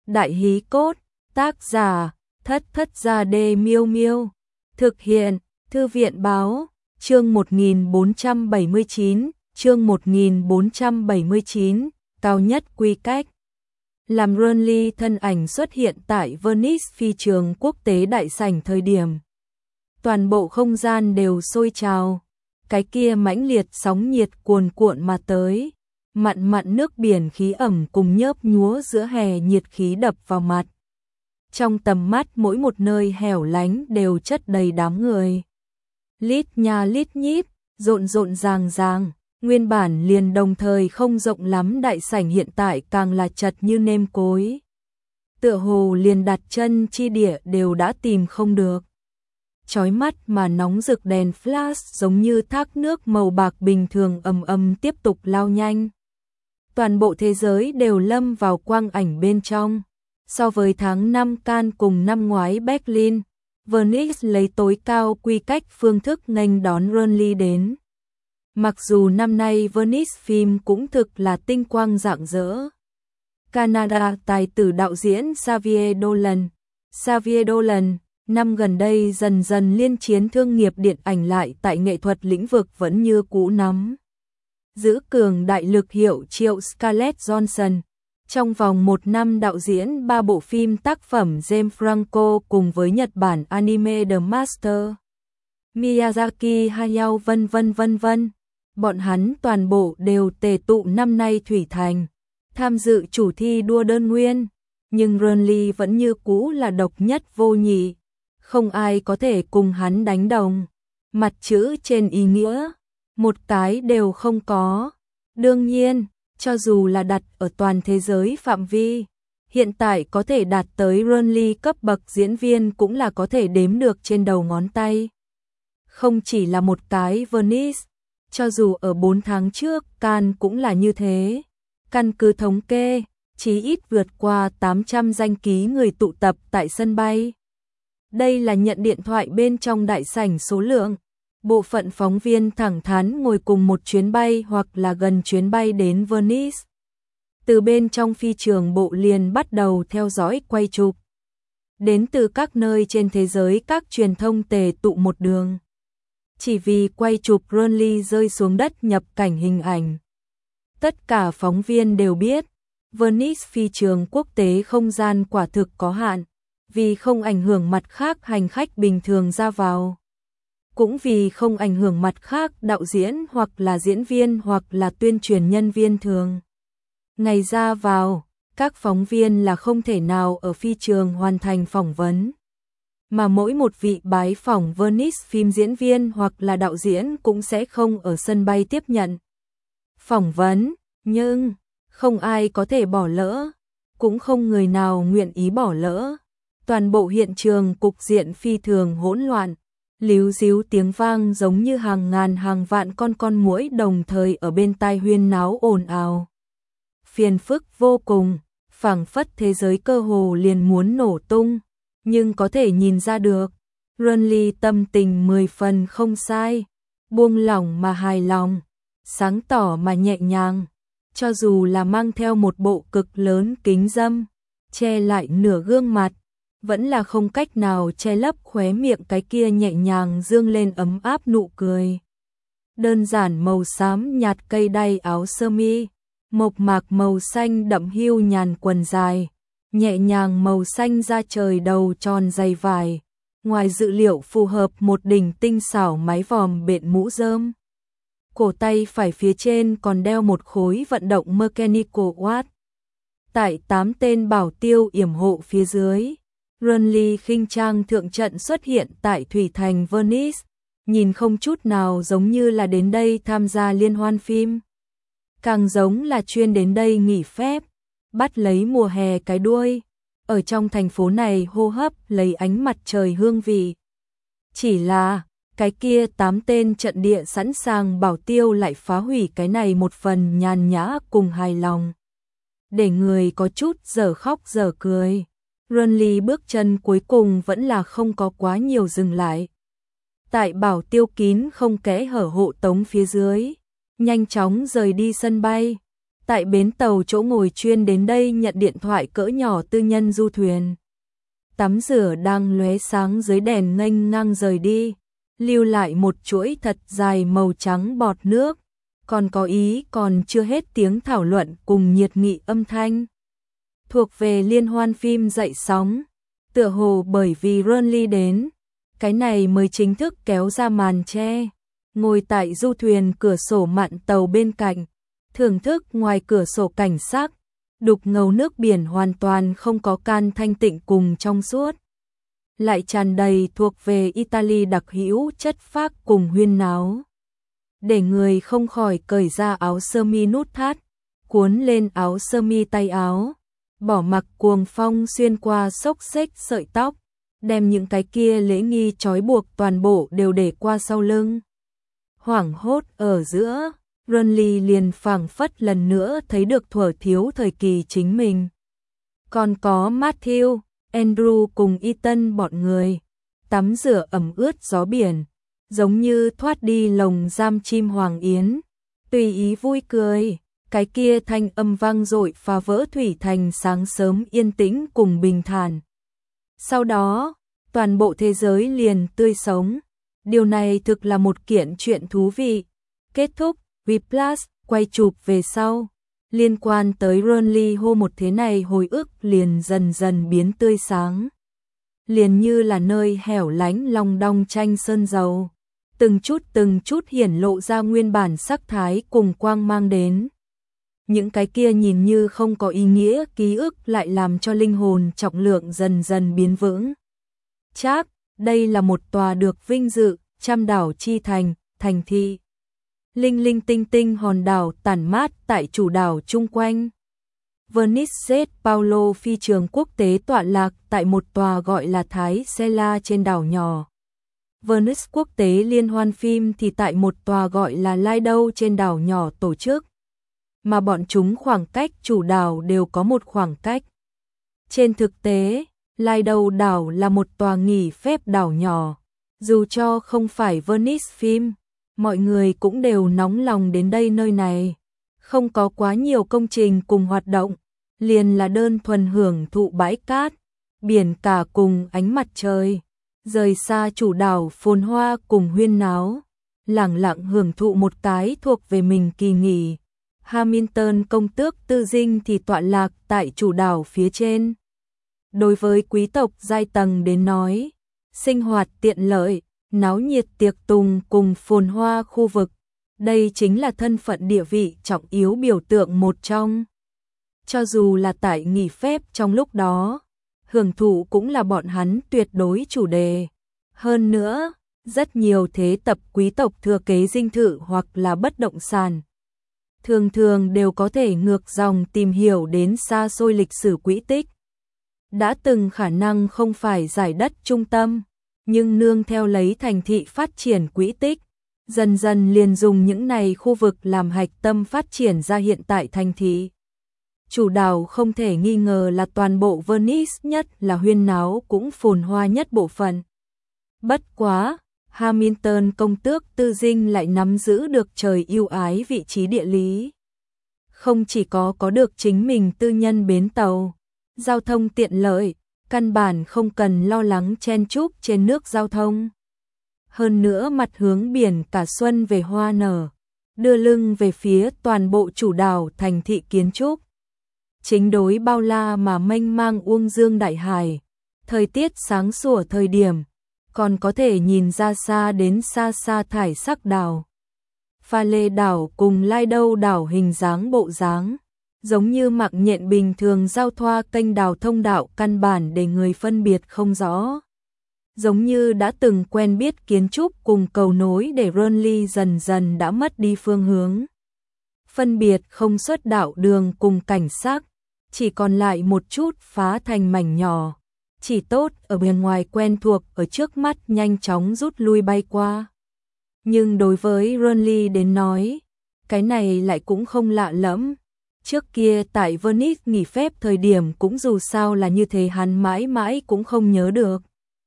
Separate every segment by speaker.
Speaker 1: Đại hí cốt, tác giả, Thất Thất Gia Đê Miêu Miêu. Thực hiện, Thư viện báo, chương 1479, chương 1479, cao nhất quy cách. Làm Burnley thân ảnh xuất hiện tại Venice phi trường quốc tế đại sảnh thời điểm. Toàn bộ không gian đều sôi trào, cái kia mãnh liệt sóng nhiệt cuồn cuộn mà tới. Mặn mặn nước biển khí ẩm cùng nhớp nhúa giữa hè nhiệt khí đập vào mặt. Trong tầm mắt mỗi một nơi hẻo lánh đều chất đầy đám người. Lít nha lít nhít, rộn rộn ràng ràng, nguyên bản liền đồng thời không rộng lắm đại sảnh hiện tại càng là chật như nêm cối. Tựa hồ liền đặt chân chi địa đều đã tìm không được. Chói mắt mà nóng rực đèn flash giống như thác nước màu bạc bình thường ầm ầm tiếp tục lao nhanh. Toàn bộ thế giới đều lâm vào quang ảnh bên trong. So với tháng 5 Cannes cùng năm ngoái Berlin, Venice lấy tối cao quy cách phương thức nghênh đón Burnley đến. Mặc dù năm nay Venice phim cũng thực là tinh quang rạng rỡ. Canada tài tử đạo diễn Xavier Dolan. Xavier Dolan, năm gần đây dần dần liên chiến thương nghiệp điện ảnh lại tại nghệ thuật lĩnh vực vẫn như cũ nắm giữ cường đại lực hiệu triệu Scarlett Johansson. Trong vòng 1 năm đạo diễn 3 bộ phim tác phẩm James Franco cùng với Nhật Bản anime The Master, Miyazaki Hayao vân vân. Bọn hắn toàn bộ đều tề tụ năm nay Thủy Thành, tham dự chủ thi đua đơn nguyên, nhưng Burnley vẫn như cũ là độc nhất vô nhị, không ai có thể cùng hắn đánh đồng. Mặt chữ trên ý nghĩa, một cái đều không có. Đương nhiên, cho dù là đặt ở toàn thế giới phạm vi, hiện tại có thể đạt tới Burnley cấp bậc diễn viên cũng là có thể đếm được trên đầu ngón tay. Không chỉ là một cái Venice, cho dù ở 4 tháng trước Cannes cũng là như thế. Căn cứ thống kê, chí ít vượt qua 800 danh ký người tụ tập tại sân bay. Đây là nhận điện thoại bên trong đại sảnh số lượng. Bộ phận phóng viên thẳng thắn ngồi cùng một chuyến bay hoặc là gần chuyến bay đến Venice. Từ bên trong phi trường bộ liền bắt đầu theo dõi quay chụp. Đến từ các nơi trên thế giới các truyền thông tề tụ một đường. Chỉ vì quay chụp Burnley rơi xuống đất nhập cảnh hình ảnh. Tất cả phóng viên đều biết, Venice phi trường quốc tế không gian quả thực có hạn, vì không ảnh hưởng mặt khác hành khách bình thường ra vào. Cũng vì không ảnh hưởng mặt khác đạo diễn hoặc là diễn viên hoặc là tuyên truyền nhân viên thường. Ngày ra vào, các phóng viên là không thể nào ở phi trường hoàn thành phỏng vấn. Mà mỗi một vị bái phỏng Venice phim diễn viên hoặc là đạo diễn cũng sẽ không ở sân bay tiếp nhận phỏng vấn, nhưng không ai có thể bỏ lỡ, cũng không người nào nguyện ý bỏ lỡ. Toàn bộ hiện trường cục diện phi thường hỗn loạn. Líu díu tiếng vang giống như hàng ngàn hàng vạn con muỗi đồng thời ở bên tai huyên náo ồn ào. Phiền phức vô cùng, phảng phất thế giới cơ hồ liền muốn nổ tung, nhưng có thể nhìn ra được, Burnley tâm tình 10 phần không sai, buông lỏng mà hài lòng, sáng tỏ mà nhẹ nhàng, cho dù là mang theo một bộ cực lớn kính râm, che lại nửa gương mặt. Vẫn là không cách nào che lấp khóe miệng cái kia nhẹ nhàng dương lên ấm áp nụ cười. Đơn giản màu xám nhạt cây đay áo sơ mi, mộc mạc màu xanh đậm hưu nhàn quần dài, nhẹ nhàng màu xanh da trời đầu tròn dày vải, ngoài dự liệu phù hợp một đỉnh tinh xảo mái vòm bện mũ rơm. Cổ tay phải phía trên còn đeo một khối vận động mechanical watch. Tại 8 tên bảo tiêu yểm hộ phía dưới, Burnley khinh trang thượng trận xuất hiện tại Thủy Thành Venice, nhìn không chút nào giống như là đến đây tham gia liên hoan phim. Càng giống là chuyên đến đây nghỉ phép, bắt lấy mùa hè cái đuôi, ở trong thành phố này hô hấp lấy ánh mặt trời hương vị. Chỉ là, cái kia 8 tên trận địa sẵn sàng bảo tiêu lại phá hủy cái này một phần nhàn nhã cùng hài lòng. Để người có chút dở khóc dở cười. Burnley bước chân cuối cùng vẫn là không có quá nhiều dừng lại. Tại bảo tiêu kín không kẽ hở hộ tống phía dưới, nhanh chóng rời đi sân bay. Tại bến tàu chỗ ngồi chuyên đến đây nhận điện thoại cỡ nhỏ tư nhân du thuyền. Tắm rửa đang lóe sáng dưới đèn nghênh ngang rời đi, lưu lại một chuỗi thật dài màu trắng bọt nước, còn có ý còn chưa hết tiếng thảo luận cùng nhiệt nghị âm thanh. Thuộc về liên hoan phim dậy sóng, tựa hồ bởi vì Ronly đến, cái này mới chính thức kéo ra màn che. Ngồi tại du thuyền cửa sổ mạn tàu bên cạnh, thưởng thức ngoài cửa sổ cảnh sắc, đục ngầu nước biển hoàn toàn không có can thanh tịnh cùng trong suốt. Lại tràn đầy thuộc về Italy đặc hữu chất phác cùng huyên náo. Để người không khỏi cởi ra áo sơ mi nút thắt, cuốn lên áo sơ mi tay áo, bỏ mặc cuồng phong xuyên qua xốc xếch sợi tóc, đem những cái kia lễ nghi trói buộc toàn bộ đều để qua sau lưng. Hoảng hốt ở giữa, Ronly liền phảng phất lần nữa thấy được thuở thiếu thời kỳ chính mình. Còn có Matthew, Andrew cùng Ethan bọn người, tắm rửa ẩm ướt gió biển, giống như thoát đi lồng giam chim hoàng yến, tùy ý vui cười, cái kia thanh âm vang dội phá vỡ thủy thành sáng sớm yên tĩnh cùng bình thản. Sau đó, toàn bộ thế giới liền tươi sống. Điều này thực là một kiện chuyện thú vị. Kết thúc, Whiplash quay chụp về sau. Liên quan tới Ronly hô một thế này hồi ức liền dần dần biến tươi sáng. Liền như là nơi hẻo lánh long đong tranh sơn dầu. Từng chút hiển lộ ra nguyên bản sắc thái cùng quang mang đến. Những cái kia nhìn như không có ý nghĩa ký ức lại làm cho linh hồn trọng lượng dần dần biến vững. Chắc, đây là một tòa được vinh dự, trăm đảo chi thành, thành thị. Linh linh tinh tinh hòn đảo tản mát tại chủ đảo chung quanh. Venice Paulo phi trường quốc tế tọa lạc tại một tòa gọi là Thái Sela trên đảo nhỏ. Venice quốc tế liên hoan phim thì tại một tòa gọi là Lido trên đảo nhỏ tổ chức. Mà bọn chúng khoảng cách chủ đảo đều có một khoảng cách. Trên thực tế, Lido đảo là một tòa nghỉ phép đảo nhỏ. Dù cho không phải Venice phim, mọi người cũng đều nóng lòng đến đây nơi này. Không có quá nhiều công trình cùng hoạt động, liền là đơn thuần hưởng thụ bãi cát, biển cả cùng ánh mặt trời. Rời xa chủ đảo phồn hoa cùng huyên náo, lẳng lặng hưởng thụ một cái thuộc về mình kỳ nghỉ. Hamilton công tước tư dinh thì tọa lạc tại chủ đảo phía trên. Đối với quý tộc giai tầng đến nói, sinh hoạt tiện lợi, náo nhiệt tiệc tùng cùng phồn hoa khu vực, đây chính là thân phận địa vị trọng yếu biểu tượng một trong. Cho dù là tại nghỉ phép trong lúc đó, hưởng thụ cũng là bọn hắn tuyệt đối chủ đề. Hơn nữa, rất nhiều thế tập quý tộc thừa kế dinh thự hoặc là bất động sản. Thường thường đều có thể ngược dòng tìm hiểu đến xa xôi lịch sử quỹ tích. Đã từng khả năng không phải giải đất trung tâm, nhưng nương theo lấy thành thị phát triển quỹ tích, dần dần liền dùng những này khu vực làm hạch tâm phát triển ra hiện tại thành thị. Chủ đảo không thể nghi ngờ là toàn bộ Venice nhất là huyên náo cũng phồn hoa nhất bộ phận. Bất quá, Hamilton công tước tư dinh lại nắm giữ được trời ưu ái vị trí địa lý. Không chỉ có được chính mình tư nhân bến tàu, giao thông tiện lợi, căn bản không cần lo lắng chen chúc trên nước giao thông. Hơn nữa mặt hướng biển cả xuân về hoa nở, đưa lưng về phía toàn bộ chủ đảo thành thị kiến trúc. Chính đối bao la mà mênh mang uông dương đại hải, thời tiết sáng sủa thời điểm, còn có thể nhìn ra xa đến xa xa thải sắc đảo. Pha lê đảo cùng Lido đảo hình dáng bộ dáng, giống như mặc nhện bình thường giao thoa kênh đào thông đạo căn bản để người phân biệt không rõ. Giống như đã từng quen biết kiến trúc cùng cầu nối để Ronly dần dần đã mất đi phương hướng. Phân biệt không xuất đạo đường cùng cảnh sắc, chỉ còn lại một chút phá thành mảnh nhỏ. Chỉ tốt ở bên ngoài quen thuộc ở trước mắt nhanh chóng rút lui bay qua. Nhưng đối với Ronly đến nói, cái này lại cũng không lạ lẫm. Trước kia tại Venice nghỉ phép thời điểm cũng dù sao là như thế hắn mãi mãi cũng không nhớ được.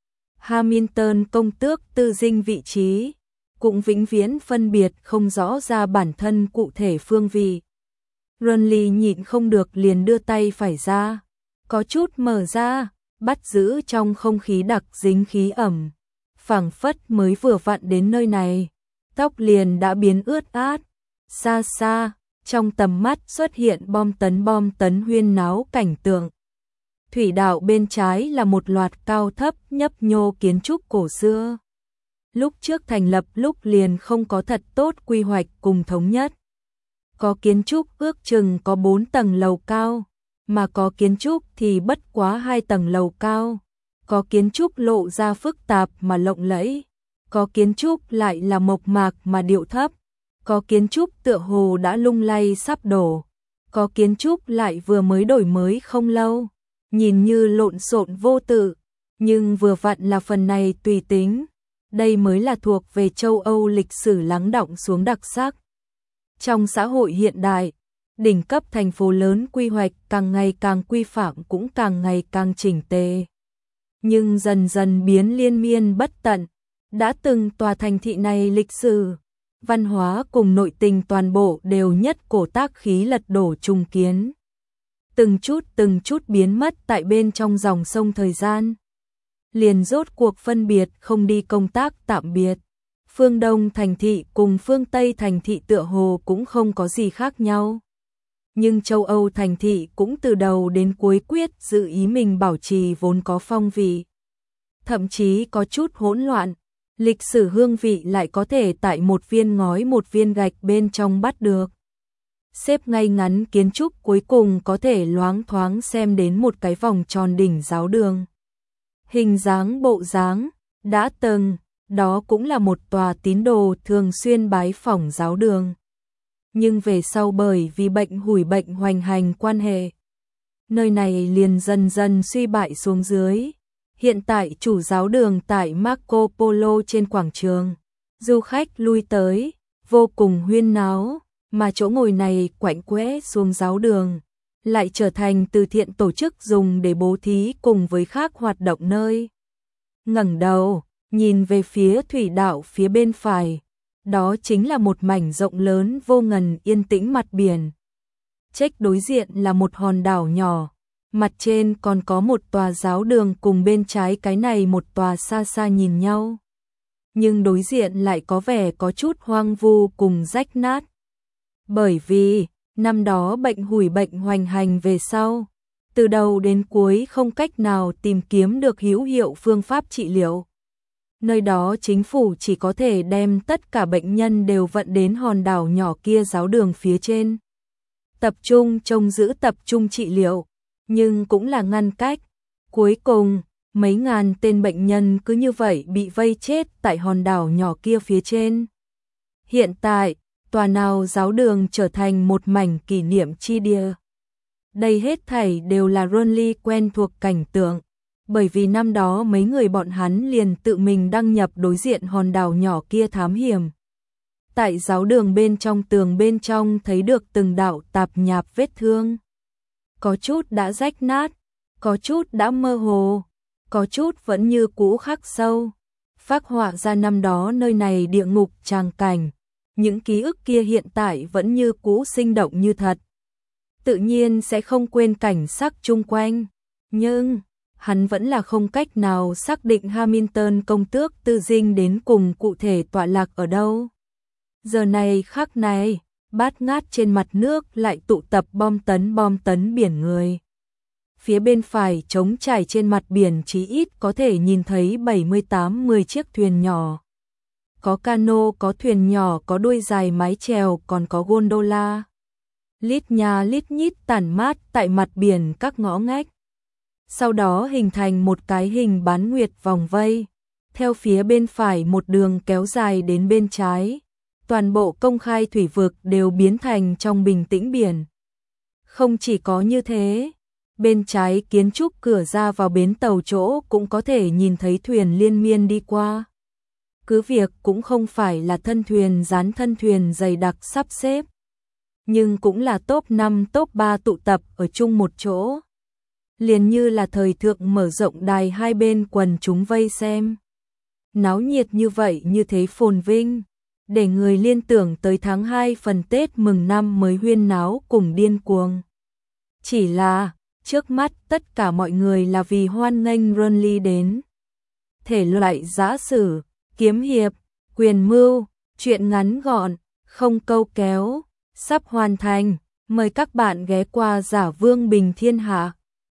Speaker 1: Hamilton công tước tư dinh vị trí, cũng vĩnh viễn phân biệt không rõ ra bản thân cụ thể phương vị. Runly nhịn không được liền đưa tay phải ra, có chút mở ra, bắt giữ trong không khí đặc dính khí ẩm. Phảng phất mới vừa vặn đến nơi này, tóc liền đã biến ướt át. Xa xa, trong tầm mắt xuất hiện bom tấn huyên náo cảnh tượng. Thủy đạo bên trái là một loạt cao thấp nhấp nhô kiến trúc cổ xưa. Lúc trước thành lập lúc liền không có thật tốt quy hoạch cùng thống nhất. Có kiến trúc ước chừng có 4 tầng lầu cao, mà có kiến trúc thì bất quá 2 tầng lầu cao. Có kiến trúc lộ ra phức tạp mà lộng lẫy, có kiến trúc lại là mộc mạc mà điệu thấp, có kiến trúc tựa hồ đã lung lay sắp đổ, có kiến trúc lại vừa mới đổi mới không lâu, nhìn như lộn xộn vô tự, nhưng vừa vặn là phần này tùy tính. Đây mới là thuộc về châu Âu lịch sử lắng đọng xuống đặc sắc. Trong xã hội hiện đại, đỉnh cấp thành phố lớn quy hoạch càng ngày càng quy phạm cũng càng ngày càng chỉnh tề. Nhưng dần dần biến liên miên bất tận, đã từng tòa thành thị này lịch sử, văn hóa cùng nội tình toàn bộ đều nhất cổ tác khí lật đổ trùng kiến. Từng chút biến mất tại bên trong dòng sông thời gian. Liền rốt cuộc phân biệt không đi công tác tạm biệt. Phương Đông thành thị cùng phương Tây thành thị tựa hồ cũng không có gì khác nhau. Nhưng châu Âu thành thị cũng từ đầu đến cuối quyết giữ ý mình bảo trì vốn có phong vị. Thậm chí có chút hỗn loạn, lịch sử hương vị lại có thể tại một viên ngói một viên gạch bên trong bắt được. Xếp ngay ngắn kiến trúc cuối cùng có thể loáng thoáng xem đến một cái vòng tròn đỉnh giáo đường. Hình dáng bộ dáng, đã từng, đó cũng là một tòa tín đồ thường xuyên bái phỏng giáo đường. Nhưng về sau bởi vì bệnh hoành hành quan hệ, nơi này liền dần dần suy bại xuống dưới. Hiện tại chủ giáo đường tại Marco Polo trên quảng trường, du khách lui tới, vô cùng huyên náo, mà chỗ ngồi này quạnh quẽ xuống giáo đường, lại trở thành từ thiện tổ chức dùng để bố thí cùng với khác hoạt động nơi. Ngẩng đầu, nhìn về phía thủy đạo phía bên phải, đó chính là một mảnh rộng lớn vô ngần yên tĩnh mặt biển. Trách đối diện là một hòn đảo nhỏ, mặt trên còn có một tòa giáo đường cùng bên trái cái này một tòa xa xa nhìn nhau. Nhưng đối diện lại có vẻ có chút hoang vu cùng rách nát. Bởi vì, năm đó bệnh hoành hành về sau, từ đầu đến cuối không cách nào tìm kiếm được hữu hiệu phương pháp trị liệu. Nơi đó chính phủ chỉ có thể đem tất cả bệnh nhân đều vận đến hòn đảo nhỏ kia giáo đường phía trên. Tập trung trông giữ tập trung trị liệu, nhưng cũng là ngăn cách. Cuối cùng, mấy ngàn tên bệnh nhân cứ như vậy bị vây chết tại hòn đảo nhỏ kia phía trên. Hiện tại, tòa nào giáo đường trở thành một mảnh kỷ niệm chi địa. Đây hết thảy đều là Runly quen thuộc cảnh tượng, bởi vì năm đó mấy người bọn hắn liền tự mình đăng nhập đối diện hòn đảo nhỏ kia thám hiểm. Tại giáo đường bên trong tường bên trong thấy được từng đạo tạp nhạp vết thương. Có chút đã rách nát, có chút đã mơ hồ, có chút vẫn như cũ khắc sâu. Phác họa ra năm đó nơi này địa ngục tràng cảnh. Những ký ức kia hiện tại vẫn như cũ sinh động như thật. Tự nhiên sẽ không quên cảnh sắc chung quanh. Nhưng, hắn vẫn là không cách nào xác định Hamilton công tước tư dinh đến cùng cụ thể tọa lạc ở đâu. Giờ này khắc này, bát ngát trên mặt nước lại tụ tập bom tấn biển người. Phía bên phải trống trải trên mặt biển chí ít có thể nhìn thấy 78-10 chiếc thuyền nhỏ. Có cano, có thuyền nhỏ, có đuôi dài mái chèo, còn có gondola. Lít nha lít nhít tản mát tại mặt biển các ngõ ngách. Sau đó hình thành một cái hình bán nguyệt vòng vây. Theo phía bên phải một đường kéo dài đến bên trái. Toàn bộ công khai thủy vực đều biến thành trong bình tĩnh biển. Không chỉ có như thế, bên trái kiến trúc cửa ra vào bến tàu chỗ cũng có thể nhìn thấy thuyền liên miên đi qua. Cứ việc cũng không phải là thân thuyền dán thân thuyền dày đặc sắp xếp, nhưng cũng là top 5 top 3 tụ tập ở chung một chỗ. Liền như là thời thượng mở rộng đài hai bên quần chúng vây xem. Náo nhiệt như vậy như thế phồn vinh, để người liên tưởng tới tháng 2 phần Tết mừng năm mới huyên náo cùng điên cuồng. Chỉ là, trước mắt tất cả mọi người là vì hoan nghênh Burnley đến. Thể loại giã sử, kiếm hiệp, quyền mưu, truyện ngắn gọn, không câu kéo, sắp hoàn thành. Mời các bạn ghé qua Giả Vương Bình Thiên Hạ.